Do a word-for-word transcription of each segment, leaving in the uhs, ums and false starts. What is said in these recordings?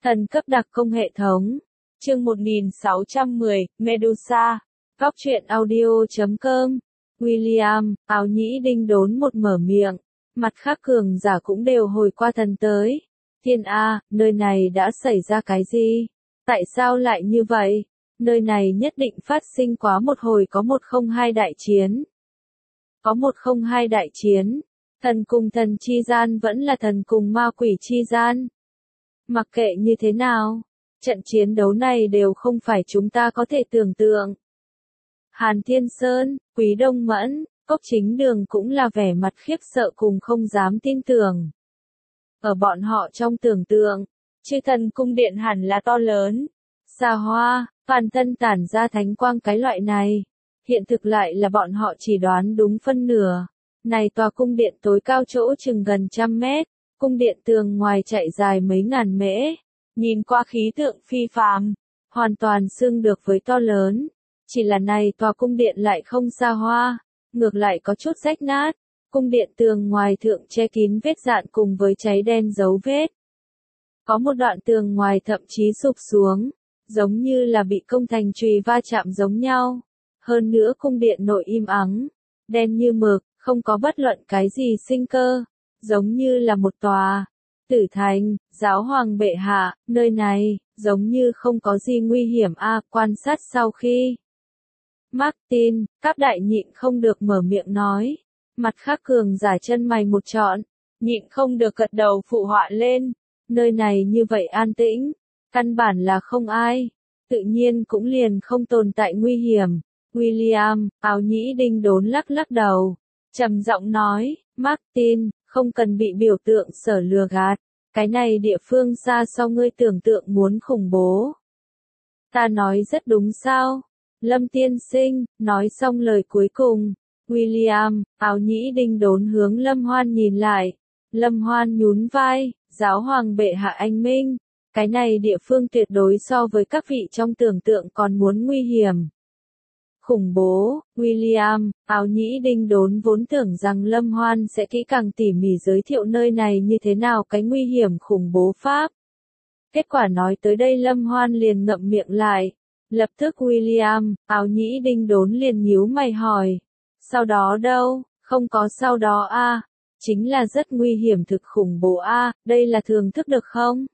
Thần cấp đặc công hệ thống. Chương một nghìn sáu trăm mười, Medusa. Góc truyện audio chấm com. William, áo nhĩ đinh đốn một mở miệng. Mặt khác cường giả cũng đều hồi qua thần tới. Thiên A, nơi này đã xảy ra cái gì? Tại sao lại như vậy? Nơi này nhất định phát sinh quá một hồi có một không hai đại chiến. Có một không hai đại chiến. Thần cùng thần chi gian vẫn là thần cùng ma quỷ chi gian. Mặc kệ như thế nào, trận chiến đấu này đều không phải chúng ta có thể tưởng tượng. Hàn Thiên Sơn, Quý Đông Mẫn, Cốc Chính Đường cũng là vẻ mặt khiếp sợ cùng không dám tin tưởng. Ở bọn họ trong tưởng tượng, chư thần cung điện hẳn là to lớn, xa hoa, toàn thân tản ra thánh quang cái loại này. Hiện thực lại là bọn họ chỉ đoán đúng phân nửa. Này tòa cung điện tối cao chỗ chừng gần trăm mét. Cung điện tường ngoài chạy dài mấy ngàn mễ, nhìn qua khí tượng phi phàm, hoàn toàn xưng được với to lớn. Chỉ là này tòa cung điện lại không xa hoa, ngược lại có chút rách nát. Cung điện tường ngoài thượng che kín vết dạn cùng với cháy đen dấu vết. Có một đoạn tường ngoài thậm chí sụp xuống, giống như là bị công thành chùy va chạm giống nhau. Hơn nữa cung điện nội im ắng, đen như mực, không có bất luận cái gì sinh cơ. Giống như là một tòa tử thành, giáo hoàng bệ hạ, nơi này, giống như không có gì nguy hiểm a. Quan sát sau khi Martin, các đại nhịn không được mở miệng nói, mặt khác cường giả chân mày một trọn, nhịn không được gật đầu phụ họa lên, nơi này như vậy an tĩnh, căn bản là không ai, tự nhiên cũng liền không tồn tại nguy hiểm. William, áo nhĩ đinh đốn lắc lắc đầu, trầm giọng nói, Martin, không cần bị biểu tượng sở lừa gạt, cái này địa phương xa so ngươi tưởng tượng muốn khủng bố. Ta nói rất đúng sao? Lâm tiên sinh, nói xong lời cuối cùng, William, áo nhĩ đinh đốn hướng Lâm Hoan nhìn lại, Lâm Hoan nhún vai, giáo hoàng bệ hạ anh minh, cái này địa phương tuyệt đối so với các vị trong tưởng tượng còn muốn nguy hiểm. Khủng bố, William, áo nhĩ đinh đốn vốn tưởng rằng Lâm Hoan sẽ kỹ càng tỉ mỉ giới thiệu nơi này như thế nào cái nguy hiểm khủng bố pháp. Kết quả nói tới đây Lâm Hoan liền ngậm miệng lại. Lập tức William, áo nhĩ đinh đốn liền nhíu mày hỏi. Sau đó đâu, không có sau đó a, à, chính là rất nguy hiểm thực khủng bố a, à, đây là thường thức được không?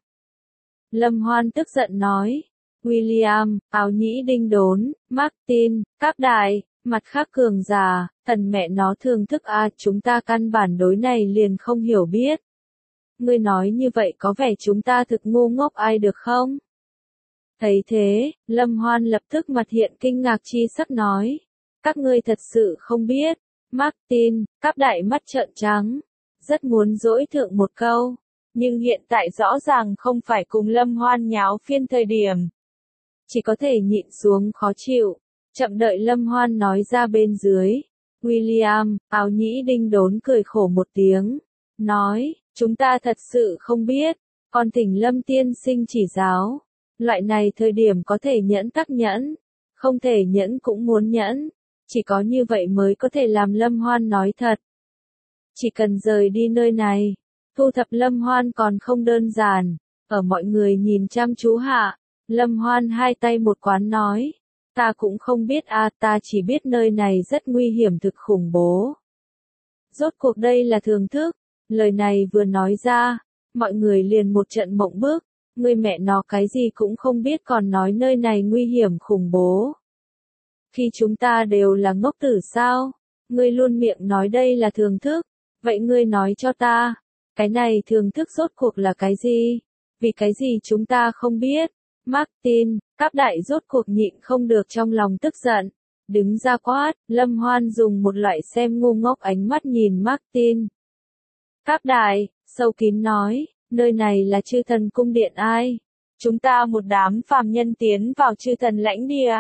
Lâm Hoan tức giận nói. William, áo nhĩ đinh đốn, Martin, các đại, mặt khác cường giả, thần mẹ nó thường thức a, à, chúng ta căn bản đối này liền không hiểu biết. Ngươi nói như vậy có vẻ chúng ta thực ngu ngốc ai được không? Thấy thế, Lâm Hoan lập tức mặt hiện kinh ngạc chi sắc nói. Các ngươi thật sự không biết. Martin, các đại mắt trợn trắng. Rất muốn dỗi thượng một câu. Nhưng hiện tại rõ ràng không phải cùng Lâm Hoan nháo phiên thời điểm. Chỉ có thể nhịn xuống khó chịu. Chậm đợi Lâm Hoan nói ra bên dưới. William, áo nhĩ đinh đốn cười khổ một tiếng. Nói, chúng ta thật sự không biết. Còn thỉnh Lâm tiên sinh chỉ giáo. Loại này thời điểm có thể nhẫn tắc nhẫn. Không thể nhẫn cũng muốn nhẫn. Chỉ có như vậy mới có thể làm Lâm Hoan nói thật. Chỉ cần rời đi nơi này. Thu thập Lâm Hoan còn không đơn giản. Ở mọi người nhìn chăm chú hạ. Lâm Hoan hai tay một quán nói. Ta cũng không biết a, à, ta chỉ biết nơi này rất nguy hiểm thực khủng bố. Rốt cuộc đây là thường thức. Lời này vừa nói ra. Mọi người liền một trận mộng bức. Ngươi mẹ nó cái gì cũng không biết còn nói nơi này nguy hiểm khủng bố. Khi chúng ta đều là ngốc tử sao? Ngươi luôn miệng nói đây là thường thức. Vậy ngươi nói cho ta. Cái này thường thức rốt cuộc là cái gì? Vì cái gì chúng ta không biết? Martin, các đại rốt cuộc nhịn không được trong lòng tức giận. Đứng ra quát, Lâm Hoan dùng một loại xem ngu ngốc ánh mắt nhìn Martin. Các đại, sâu kín nói, nơi này là chư thần cung điện ai? Chúng ta một đám phàm nhân tiến vào chư thần lãnh địa.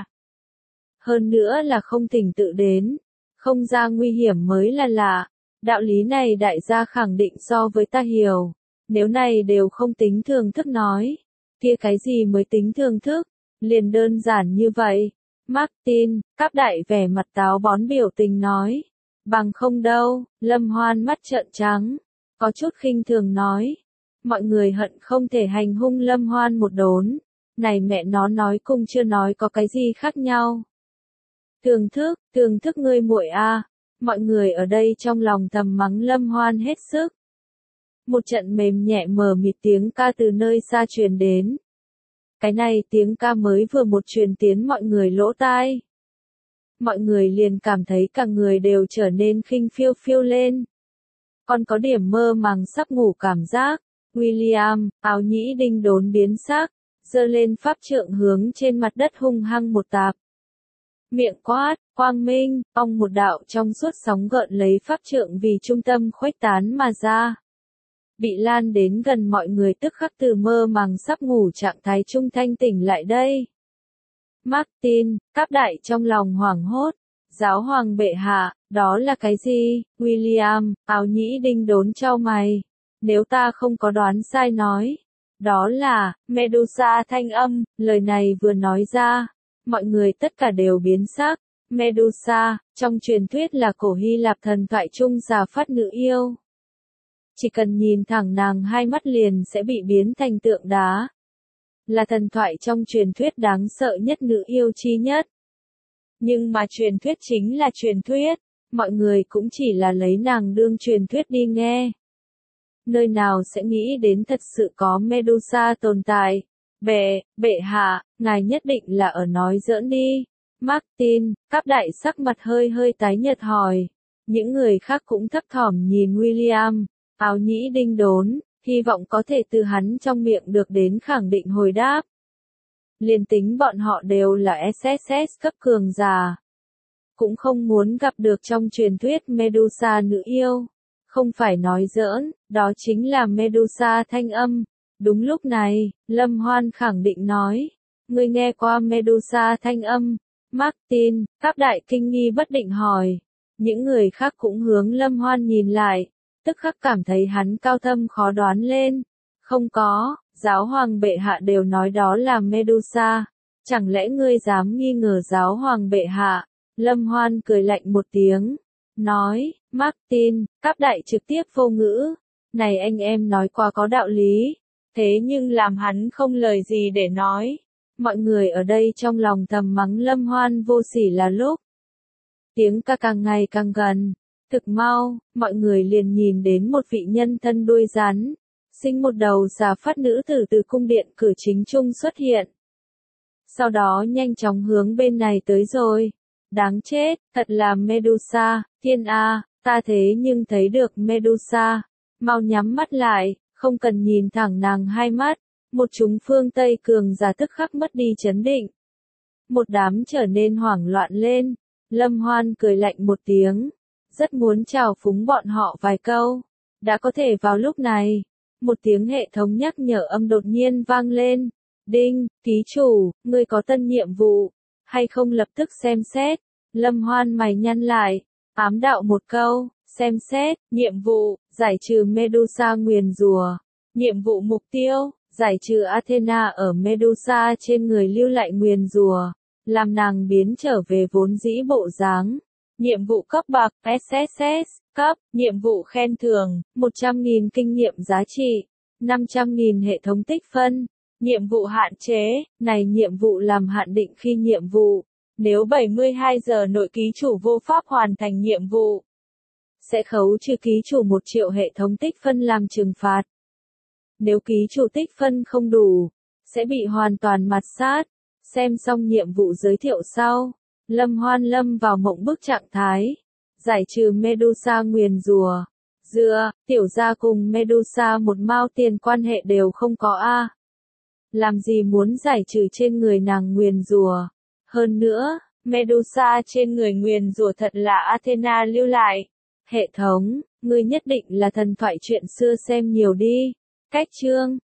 Hơn nữa là không thỉnh tự đến, không ra nguy hiểm mới là lạ. Đạo lý này đại gia khẳng định so với ta hiểu. Nếu này đều không tính thường thức nói. Kia cái gì mới tính thường thức, liền đơn giản như vậy. Martin, các đại vẻ mặt táo bón biểu tình nói. Bằng không đâu, Lâm Hoan mắt trợn trắng, có chút khinh thường nói. mọi người hận không thể hành hung Lâm Hoan một đốn. Này mẹ nó nói cùng chưa nói có cái gì khác nhau. Thường thức, thường thức ngươi muội a. Mọi người ở đây trong lòng thầm mắng Lâm Hoan hết sức. Một trận mềm nhẹ mờ mịt tiếng ca từ nơi xa truyền đến. Cái này tiếng ca mới vừa một truyền tiến mọi người lỗ tai. Mọi người liền cảm thấy cả người đều trở nên khinh phiêu phiêu lên. Còn có điểm mơ màng sắp ngủ cảm giác. William, áo nhĩ đinh đốn biến sắc, giơ lên pháp trượng hướng trên mặt đất hung hăng một tạp. Miệng quát, quang minh, ong một đạo trong suốt sóng gợn lấy pháp trượng vì trung tâm khuếch tán mà ra. Bị lan đến gần mọi người tức khắc từ mơ màng sắp ngủ trạng thái trung thanh tỉnh lại đây. Martin, Cáp Đại trong lòng hoảng hốt. Giáo hoàng bệ hạ, đó là cái gì? William, áo nhĩ đinh đốn chau mày. Nếu ta không có đoán sai nói. Đó là, Medusa thanh âm, lời này vừa nói ra. Mọi người tất cả đều biến sắc. Medusa, trong truyền thuyết là cổ Hy Lạp thần thoại trung già phát nữ yêu. Chỉ cần nhìn thẳng nàng hai mắt liền sẽ bị biến thành tượng đá. Là thần thoại trong truyền thuyết đáng sợ nhất nữ yêu chi nhất. Nhưng mà truyền thuyết chính là truyền thuyết, mọi người cũng chỉ là lấy nàng đương truyền thuyết đi nghe. Nơi nào sẽ nghĩ đến thật sự có Medusa tồn tại. Bệ, bệ hạ, ngài nhất định là ở nói giỡn đi. Martin, Cáp Đại sắc mặt hơi hơi tái nhợt hỏi. Những người khác cũng thấp thỏm nhìn William, áo nhĩ đinh đốn, hy vọng có thể từ hắn trong miệng được đến khẳng định hồi đáp. Liền tính bọn họ đều là ét ét ét cấp cường giả. Cũng không muốn gặp được trong truyền thuyết Medusa nữ yêu. Không phải nói giỡn, đó chính là Medusa thanh âm. Đúng lúc này, Lâm Hoan khẳng định nói. Ngươi nghe qua Medusa thanh âm. Martin, Cáp Đại kinh nghi bất định hỏi. Những người khác cũng hướng Lâm Hoan nhìn lại. Tức khắc cảm thấy hắn cao thâm khó đoán lên. Không có, giáo hoàng bệ hạ đều nói đó là Medusa. Chẳng lẽ ngươi dám nghi ngờ giáo hoàng bệ hạ? Lâm Hoan cười lạnh một tiếng. Nói, Martin, Cáp Đại trực tiếp vô ngữ. Này anh em nói qua có đạo lý. Thế nhưng làm hắn không lời gì để nói. Mọi người ở đây trong lòng thầm mắng Lâm Hoan vô sỉ là lúc. Tiếng ca càng ngày càng gần. Thực mau, mọi người liền nhìn đến một vị nhân thân đuôi rắn. Sinh một đầu già phát nữ tử từ cung điện cửa chính trung xuất hiện. Sau đó nhanh chóng hướng bên này tới rồi. Đáng chết, thật là Medusa, thiên a, ta thế nhưng thấy được Medusa. Mau nhắm mắt lại, không cần nhìn thẳng nàng hai mắt. Một chúng phương Tây cường giả tức khắc mất đi chấn định. Một đám trở nên hoảng loạn lên. Lâm Hoan cười lạnh một tiếng. Rất muốn chào phúng bọn họ vài câu. Đã có thể vào lúc này. Một tiếng hệ thống nhắc nhở âm đột nhiên vang lên. Đinh, ký chủ, ngươi có tân nhiệm vụ. Hay không lập tức xem xét. Lâm Hoan mày nhăn lại. Ám đạo một câu. Xem xét, nhiệm vụ, giải trừ Medusa nguyền rủa. Nhiệm vụ mục tiêu, giải trừ Athena ở Medusa trên người lưu lại nguyền rủa. Làm nàng biến trở về vốn dĩ bộ dáng. Nhiệm vụ cấp bậc, ét ét ét, cấp, nhiệm vụ khen thưởng, một trăm nghìn kinh nghiệm giá trị, năm trăm nghìn hệ thống tích phân. Nhiệm vụ hạn chế, này nhiệm vụ làm hạn định khi nhiệm vụ. Nếu bảy mươi hai giờ nội ký chủ vô pháp hoàn thành nhiệm vụ, sẽ khấu trừ ký chủ một triệu hệ thống tích phân làm trừng phạt. Nếu ký chủ tích phân không đủ, sẽ bị hoàn toàn mạt sát. Xem xong nhiệm vụ giới thiệu sau, Lâm Hoan lâm vào mộng bức trạng thái. Giải trừ Medusa nguyền rủa. Dựa, tiểu gia cùng Medusa một mao tiền quan hệ đều không có a. Làm gì muốn giải trừ trên người nàng nguyền rủa? Hơn nữa, Medusa trên người nguyền rủa thật là Athena lưu lại. Hệ thống, ngươi nhất định là thần thoại chuyện xưa xem nhiều đi. Cách chương